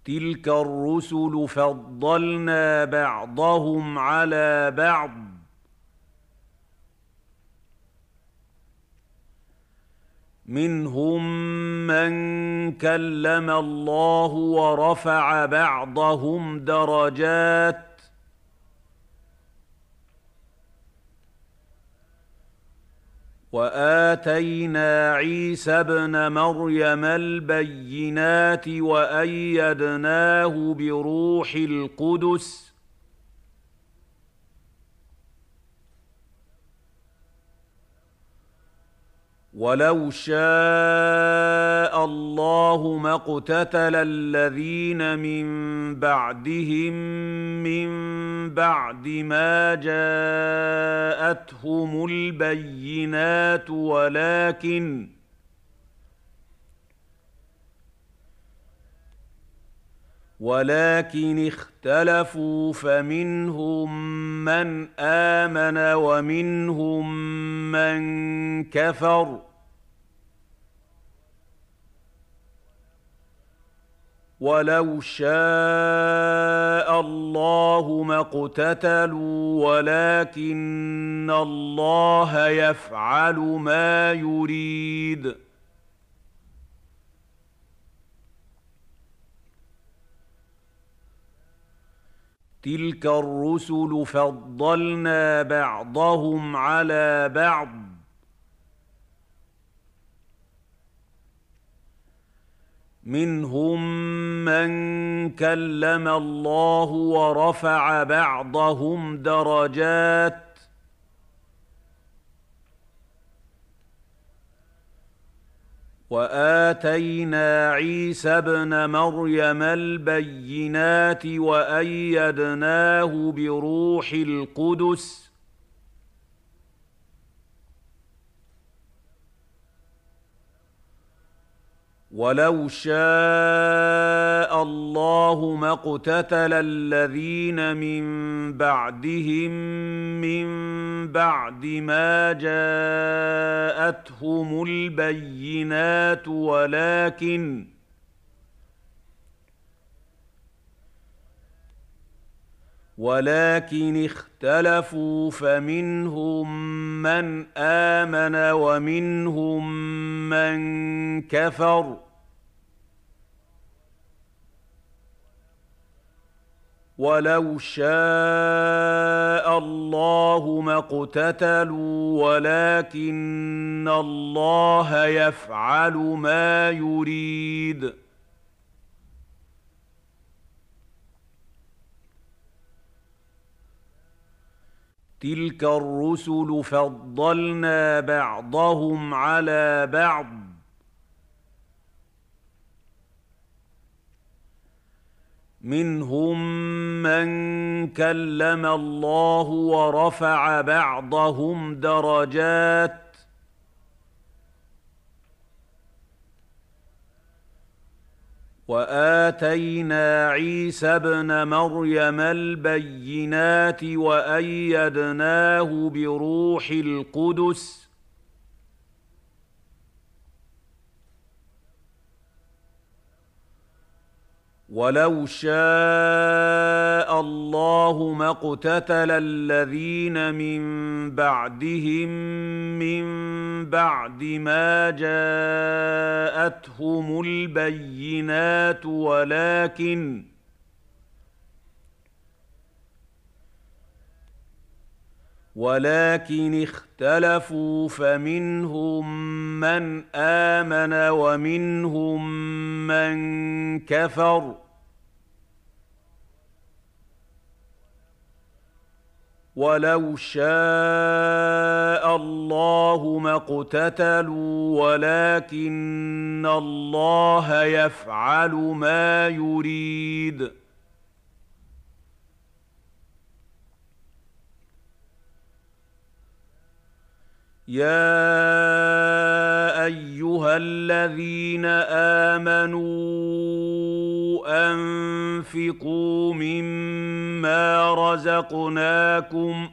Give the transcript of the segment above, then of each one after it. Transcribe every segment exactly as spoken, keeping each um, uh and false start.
تلك الرسل فضلنا بعضهم على بعض منهم من كلم الله ورفع بعضهم درجات وآتينا عيسى ابن مريم البينات وأيدناه بروح القدس ولو شاء الله ما اقتتل الذين من بعدهم من بعد ما جاءتهم البينات ولكن ولكن اختلفوا فمنهم من آمن ومنهم من كفر ولو شاء الله ما اقتتلوا ولكن الله يفعل ما يريد. تلك الرسل فضلنا بعضهم على بعض منهم من كلم الله ورفع بعضهم درجات وآتينا عيسى ابن مريم البينات وأيدناه بروح القدس ولو شاء الله ما اقتتل الذين من بعدهم من بعد ما جاءتهم البينات ولكن ولكن اختلفوا فمنهم من آمن ومنهم من كفر ولو شاء الله ما اقتتلوا ولكن الله يفعل ما يريد. تلك الرسل فضلنا بعضهم على بعض منهم من كلم الله ورفع بعضهم درجات وآتينا عيسى ابن مريم البينات وأيدناه بروح القدس ولو شاء الله ما اقتتل الذين من بعدهم من بعد ما جاءتهم البينات ولكن ولكن اختلفوا فمنهم من آمن ومنهم من كفر ولو شاء الله ما اقتتلوا ولكن الله يفعل ما يريد. يا أيها الذين آمنوا أنفقوا مما رزقناكم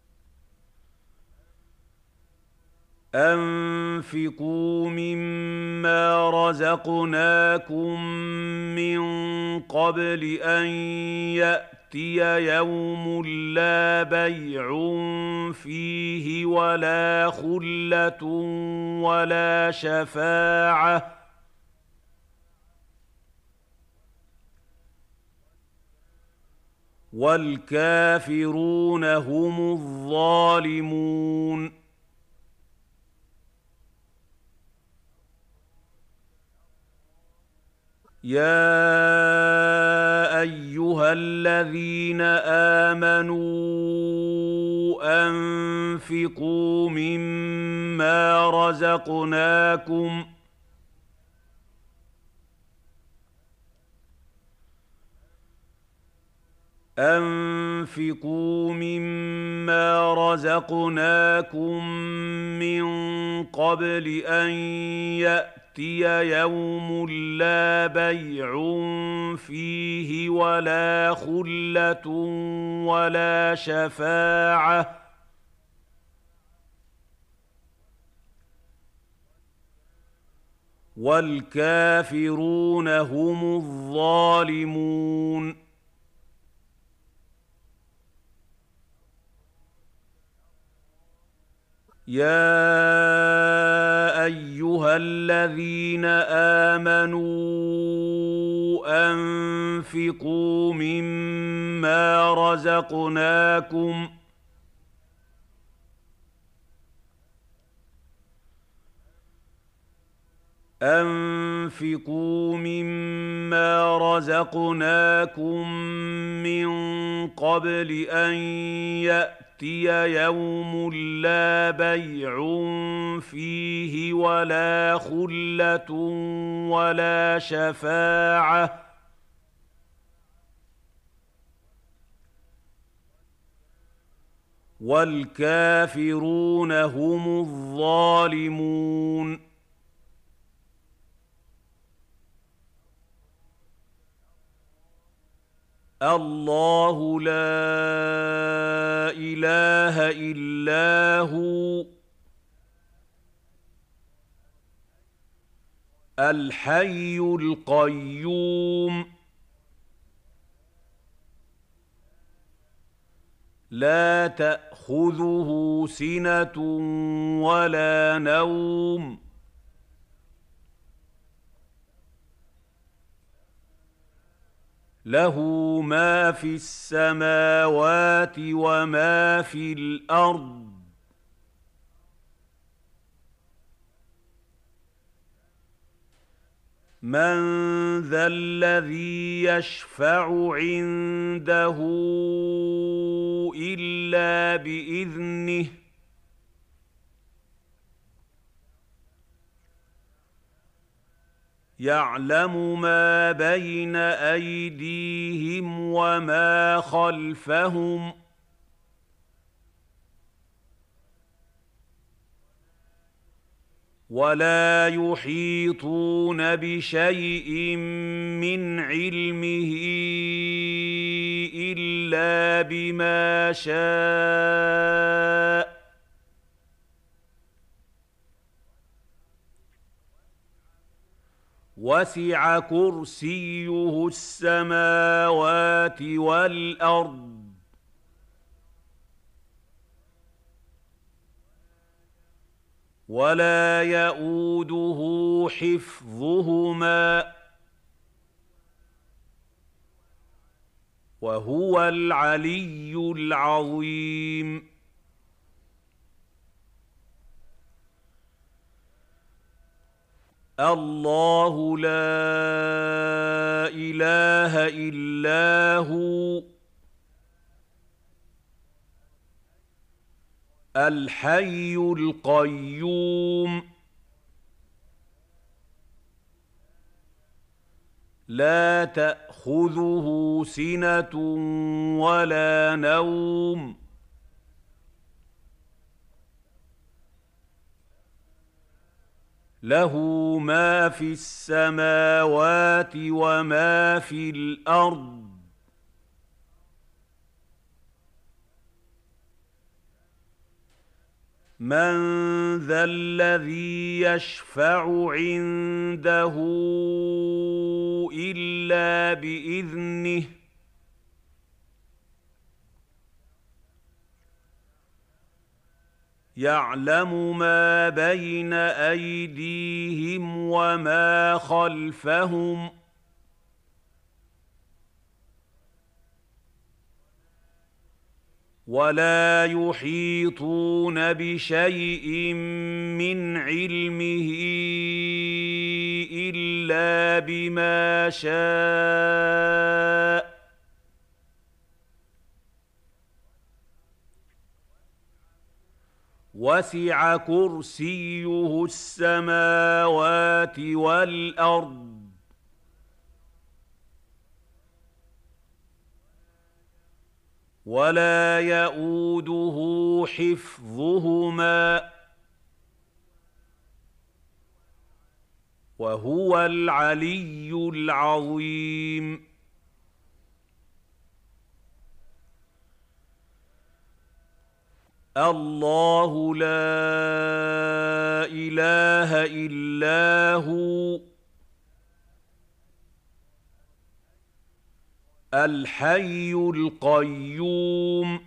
أنفقوا مما مما رزقناكم من قبل أن يأتي يوم لا بيع فيه ولا خلة ولا شفاعة والكافرون هم الظالمون. يا أيها الذين آمنوا أنفقوا مما رزقناكم أنفقوا مما رزقناكم من قبل أن يأتي يوم لا بيع فيه ولا خلة ولا شفاعة والكافرون هم الظالمون. يا أيها الذين آمنوا أنفقوا مما رزقناكم أنفقوا مما رزقناكم من قبل أن يأتي يوم لا بيع فيه ولا خلة ولا شفاعة والكافرون هم الظالمون. الله لا إله إلا هو الحي القيوم لا تأخذه سنة ولا نوم له ما في السماوات وما في الأرض من ذا الذي يشفع عنده إلا بإذنه يعلم ما بين أيديهم وما خلفهم ولا يحيطون بشيء من علمه إلا بما شاء وسع كرسيه السماوات والأرض ولا يئوده حفظهما وهو العلي العظيم. الله لا إله إلا هو الحي القيوم لا تأخذه سنة ولا نوم له ما في السماوات وما في الأرض من ذا الذي يشفع عنده إلا بإذنه يعلم ما بين أيديهم وما خلفهم ولا يحيطون بشيء من علمه إلا بما شاء وسع كرسيه السماوات والأرض ولا يئوده حفظهما وهو العلي العظيم. الله لا إله إلا هو الحي القيوم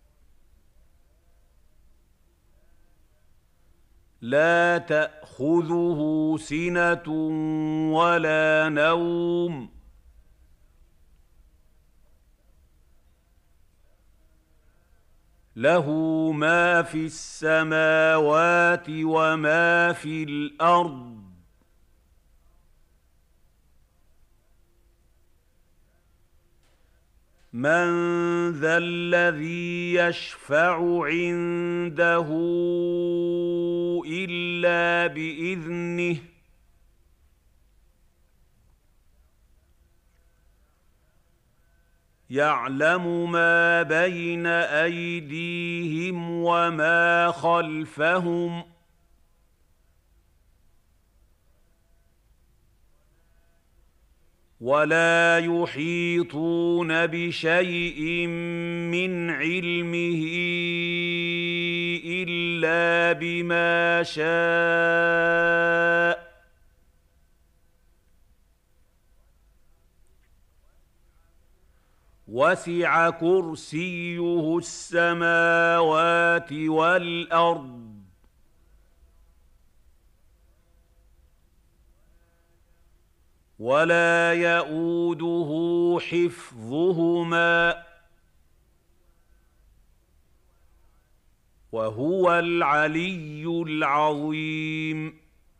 لا تأخذه سنة ولا نوم له ما في السماوات وما في الأرض من ذا الذي يشفع عنده إلا بإذنه يعلم ما بين أيديهم وما خلفهم ولا يحيطون بشيء من علمه إلا بما شاء وسع كرسيه السماوات والأرض ولا يئوده حفظهما وهو العلي العظيم.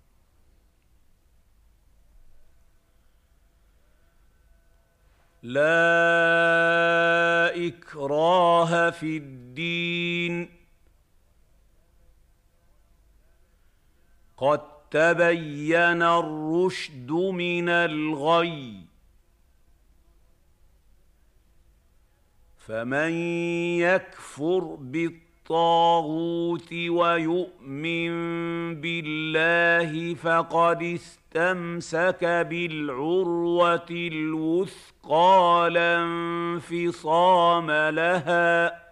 لا إكراه في الدين قد تبين الرشد من الغي فمن يكفر بالطاغوت ويؤمن بالله فقد استمسك بالعروة الوثقى لا انفصام لها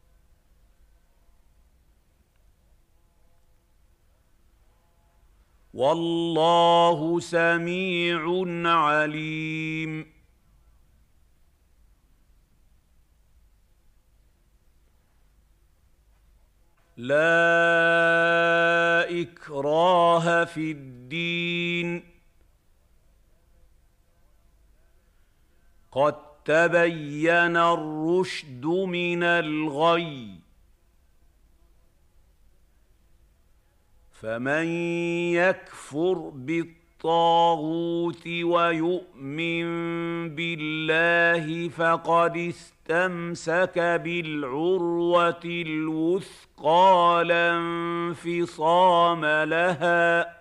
والله سميع عليم. لا إكراه في الدين قد تبين الرشد من الغي فمن يكفر بالطاغوت ويؤمن بالله فقد استمسك بالعروة الوثقى لا انفصام لها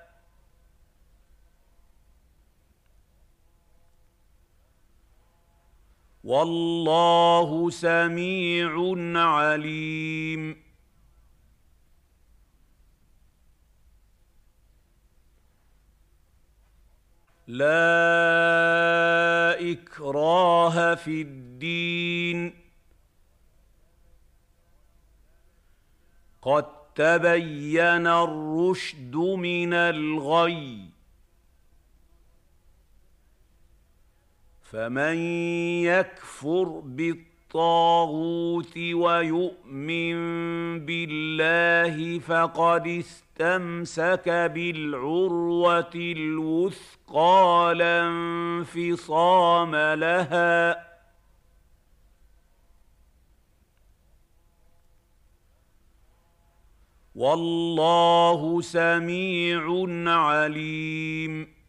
والله سميع عليم. لا إكراه في الدين قد تبين الرشد من الغي فمن يكفر بالطاغوت ويؤمن بالله فقد استمسك بالعروة الوثقى لا انفصام لها والله سميع عليم